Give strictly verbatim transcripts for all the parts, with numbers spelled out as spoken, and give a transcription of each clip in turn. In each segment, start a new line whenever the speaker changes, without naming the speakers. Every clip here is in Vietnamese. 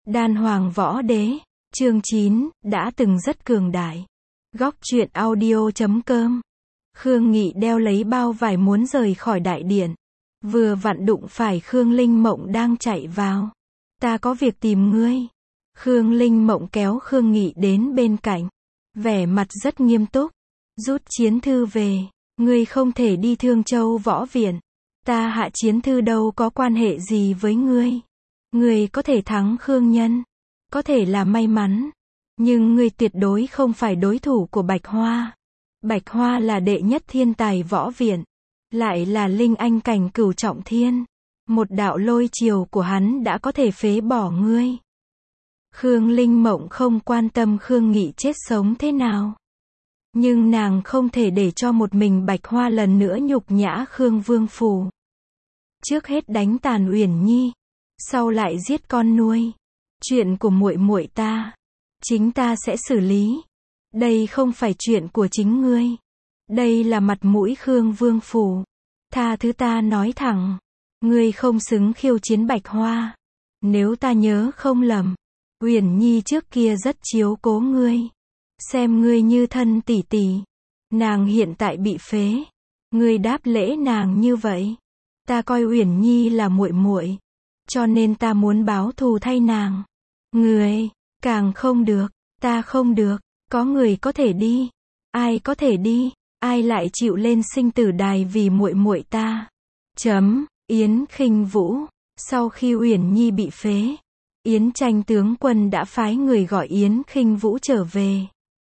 Đan Hoàng Võ Đế, chương chín, đã từng rất cường đại. Góc truyện audio chấm com. Khương Nghị đeo lấy bao vải muốn rời khỏi đại điện. Vừa vặn đụng phải Khương Linh Mộng đang chạy vào. Ta có việc tìm ngươi. Khương Linh Mộng kéo Khương Nghị đến bên cạnh. Vẻ mặt rất nghiêm túc. Rút chiến thư về. Ngươi không thể đi Thương Châu Võ Viện. Ta Hạ chiến thư đâu có quan hệ gì với ngươi. Ngươi có thể thắng Khương Nhân. Có thể là may mắn. Nhưng ngươi tuyệt đối không phải đối thủ của Bạch Hoa. Bạch Hoa là đệ nhất thiên tài võ viện. Lại là linh anh cảnh cửu trọng thiên. Một đạo lôi chiều của hắn đã có thể phế bỏ ngươi. Khương Linh Mộng không quan tâm Khương Nghị chết sống thế nào. Nhưng nàng không thể để cho một mình Bạch Hoa lần nữa nhục nhã Khương Vương Phủ. Trước hết đánh tàn Uyển Nhi. Sau lại giết con nuôi. Chuyện của muội muội ta. Chính ta sẽ xử lý. Đây không phải chuyện của chính ngươi. Đây là mặt mũi Khương Vương Phủ. Tha thứ ta nói thẳng. Ngươi không xứng khiêu chiến Bạch Hoa. Nếu ta nhớ không lầm. Uyển Nhi trước kia rất chiếu cố ngươi. Xem ngươi như thân tỷ tỷ. Nàng hiện tại bị phế. Ngươi đáp lễ nàng như vậy. Ta coi Uyển Nhi là muội muội. Cho nên ta muốn báo thù thay nàng. Ngươi, càng không được. Ta không được. Có người có thể đi. Ai có thể đi. Ai lại chịu lên sinh tử đài vì muội muội ta. Chấm. Yến Khinh Vũ. Sau khi Uyển Nhi bị phế. Yến Tranh tướng quân đã phái người gọi Yến Khinh Vũ trở về.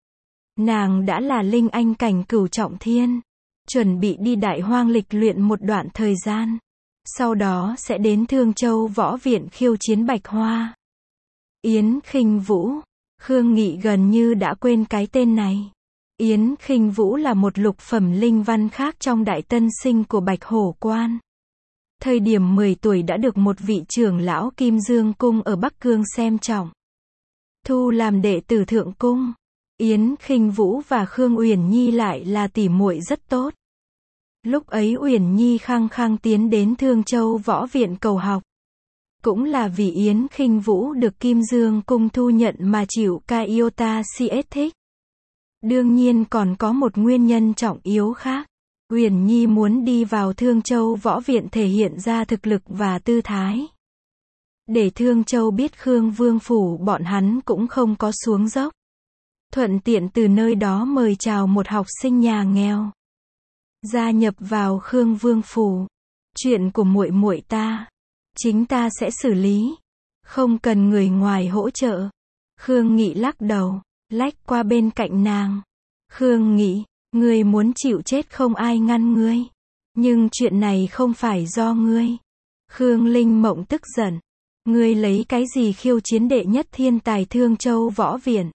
Nàng đã là linh anh cảnh cửu trọng thiên. Chuẩn bị đi Đại Hoang lịch luyện một đoạn thời gian. Sau đó sẽ đến Thương Châu Võ Viện khiêu chiến Bạch Hoa. Yến Khinh Vũ. Khương Nghị gần như đã quên cái tên này. Yến Khinh Vũ là một lục phẩm linh văn khác trong Đại Tân Sinh của Bạch Hổ Quan. Thời điểm mười tuổi đã được một vị trưởng lão Kim Dương Cung ở Bắc Cương xem trọng. Thu làm đệ tử Thượng Cung. Yến Khinh Vũ và Khương Uyển Nhi lại là tỉ muội rất tốt. Lúc ấy Uyển Nhi khăng khăng tiến đến Thương Châu Võ Viện cầu học. Cũng là vì Yến Khinh Vũ được Kim Dương Cung thu nhận mà chịu Kaiota xê ét thích. Đương nhiên còn có một nguyên nhân trọng yếu khác. Uyển Nhi muốn đi vào Thương Châu Võ Viện thể hiện ra thực lực và tư thái. Để Thương Châu biết Khương Vương Phủ bọn hắn cũng không có xuống dốc. Thuận tiện từ nơi đó mời chào một học sinh nhà nghèo. Gia nhập vào Khương Vương Phủ. Chuyện của muội muội ta. Chính ta sẽ xử lý. Không cần người ngoài hỗ trợ. Khương Nghị lắc đầu. Lách qua bên cạnh nàng. Khương Nghị. Ngươi muốn chịu chết không ai ngăn ngươi. Nhưng chuyện này không phải do ngươi. Khương Linh Mộng tức giận. Ngươi lấy cái gì khiêu chiến đệ nhất thiên tài Thương Châu Võ Viện?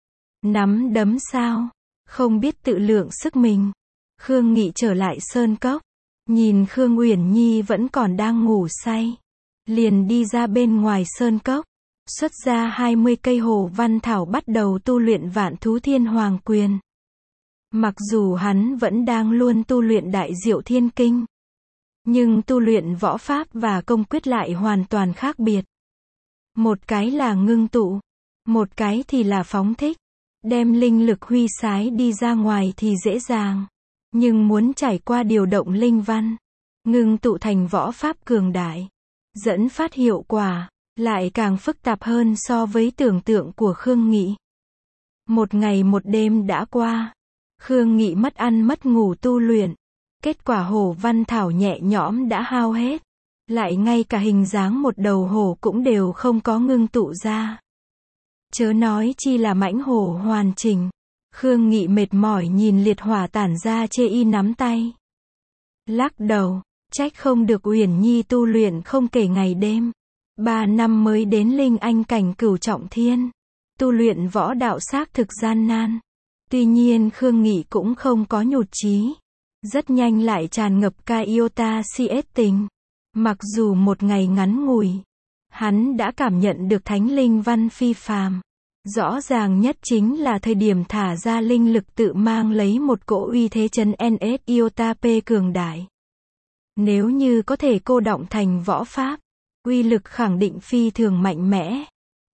Nắm đấm sao? Không biết tự lượng sức mình. Khương Nghị trở lại sơn cốc. Nhìn Khương Uyển Nhi vẫn còn đang ngủ say. Liền đi ra bên ngoài sơn cốc. Xuất ra hai mươi cây hồ văn thảo bắt đầu tu luyện Vạn Thú Thiên Hoàng Quyền. Mặc dù hắn vẫn đang luôn tu luyện Đại Diệu Thiên Kinh. Nhưng tu luyện võ pháp và công quyết lại hoàn toàn khác biệt. Một cái là ngưng tụ. Một cái thì là phóng thích. Đem linh lực huy sái đi ra ngoài thì dễ dàng. Nhưng muốn trải qua điều động linh văn. Ngưng tụ thành võ pháp cường đại. Dẫn phát hiệu quả. Lại càng phức tạp hơn so với tưởng tượng của Khương Nghị. Một ngày một đêm đã qua. Khương Nghị mất ăn mất ngủ tu luyện. Kết quả hổ văn thảo nhẹ nhõm đã hao hết. Lại ngay cả hình dáng một đầu hổ cũng đều không có ngưng tụ ra. Chớ nói chi là mãnh hổ hoàn chỉnh. Khương Nghị mệt mỏi nhìn liệt hỏa tản ra chê y nắm tay. Lắc đầu. Trách không được Uyển Nhi tu luyện không kể ngày đêm. Ba năm mới đến linh anh cảnh cửu trọng thiên. Tu luyện võ đạo xác thực gian nan. Tuy nhiên Khương Nghị cũng không có nhụt chí. Rất nhanh lại tràn ngập Kaiota xê ét tình. Mặc dù một ngày ngắn ngủi. Hắn đã cảm nhận được thánh linh văn phi phàm. Rõ ràng nhất chính là thời điểm thả ra linh lực tự mang lấy một cỗ uy thế chân en ét Iota P cường đại. Nếu như có thể cô đọng thành võ pháp. Uy lực khẳng định phi thường mạnh mẽ.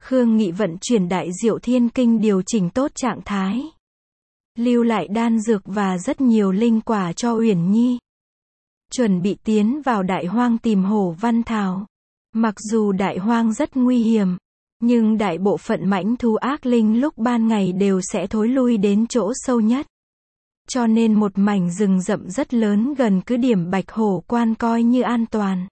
Khương Nghị vận chuyển đại diệu thiên kinh điều chỉnh tốt trạng thái. Lưu lại đan dược và rất nhiều linh quả cho Uyển Nhi. Chuẩn bị tiến vào đại hoang tìm Hổ Văn Thảo. Mặc dù đại hoang rất nguy hiểm, nhưng đại bộ phận mãnh thú ác linh lúc ban ngày đều sẽ thối lui đến chỗ sâu nhất. Cho nên một mảnh rừng rậm rất lớn gần cứ điểm Bạch Hổ Quan coi như an toàn.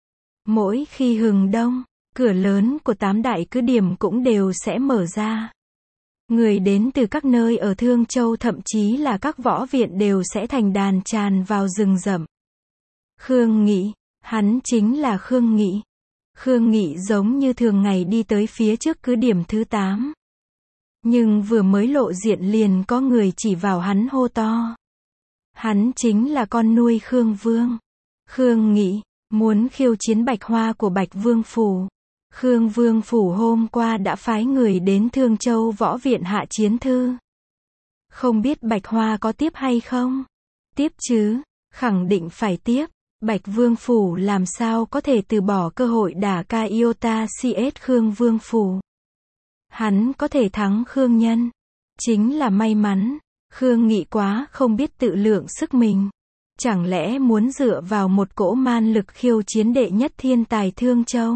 Mỗi khi hừng đông, cửa lớn của tám đại cứ điểm cũng đều sẽ mở ra. Người đến từ các nơi ở Thương Châu thậm chí là các võ viện đều sẽ thành đàn tràn vào rừng rậm. Khương Nghị, hắn chính là Khương Nghị. Khương Nghị giống như thường ngày đi tới phía trước cứ điểm thứ tám. Nhưng vừa mới lộ diện liền có người chỉ vào hắn hô to. Hắn chính là con nuôi Khương Vương. Khương Nghị, muốn khiêu chiến Bạch Hoa của Bạch Vương Phủ. Khương Vương Phủ hôm qua đã phái người đến Thương Châu võ viện hạ chiến thư. Không biết Bạch Hoa có tiếp hay không? Tiếp chứ, khẳng định phải tiếp. Bạch Vương Phủ làm sao có thể từ bỏ cơ hội đả ca Iota xê ét Khương Vương Phủ. Hắn có thể thắng Khương Nhân. Chính là may mắn. Khương Nghị quá không biết tự lượng sức mình. Chẳng lẽ muốn dựa vào một cỗ man lực khiêu chiến đệ nhất thiên tài Thương Châu?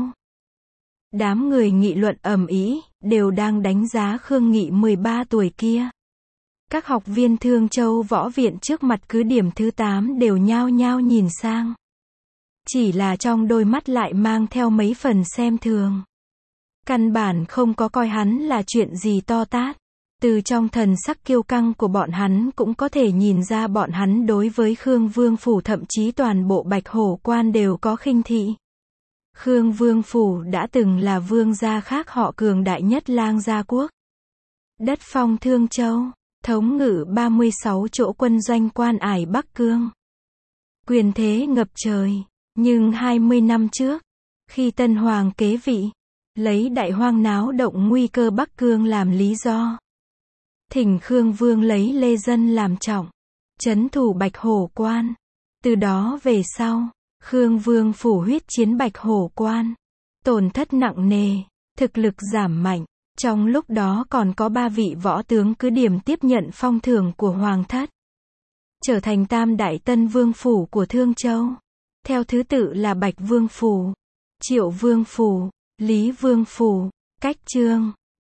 Đám người nghị luận ầm ĩ, đều đang đánh giá Khương Nghị mười ba tuổi kia. Các học viên Thương Châu võ viện trước mặt cứ điểm thứ tám đều nhao nhao nhìn sang. Chỉ là trong đôi mắt lại mang theo mấy phần xem thường. Căn bản không có coi hắn là chuyện gì to tát. Từ trong thần sắc kiêu căng của bọn hắn cũng có thể nhìn ra bọn hắn đối với Khương Vương Phủ thậm chí toàn bộ Bạch Hổ Quan đều có khinh thị. Khương Vương Phủ đã từng là vương gia khác họ cường đại nhất Lang Gia Quốc. Đất phong Thương Châu, thống ngự ba mươi sáu chỗ quân doanh Quan Ải Bắc Cương. Quyền thế ngập trời, nhưng hai mươi năm trước, khi Tân Hoàng kế vị, lấy đại hoang náo động nguy cơ Bắc Cương làm lý do. Thỉnh Khương Vương lấy lê dân làm trọng, trấn thủ Bạch Hổ Quan. Từ đó về sau, Khương Vương Phủ huyết chiến Bạch Hổ Quan. Tổn thất nặng nề, thực lực giảm mạnh. Trong lúc đó còn có ba vị võ tướng cứ điểm tiếp nhận phong thưởng của Hoàng thất. Trở thành tam đại tân vương phủ của Thương Châu. Theo thứ tự là Bạch Vương Phủ, Triệu Vương Phủ, Lý Vương Phủ, Cách Trương.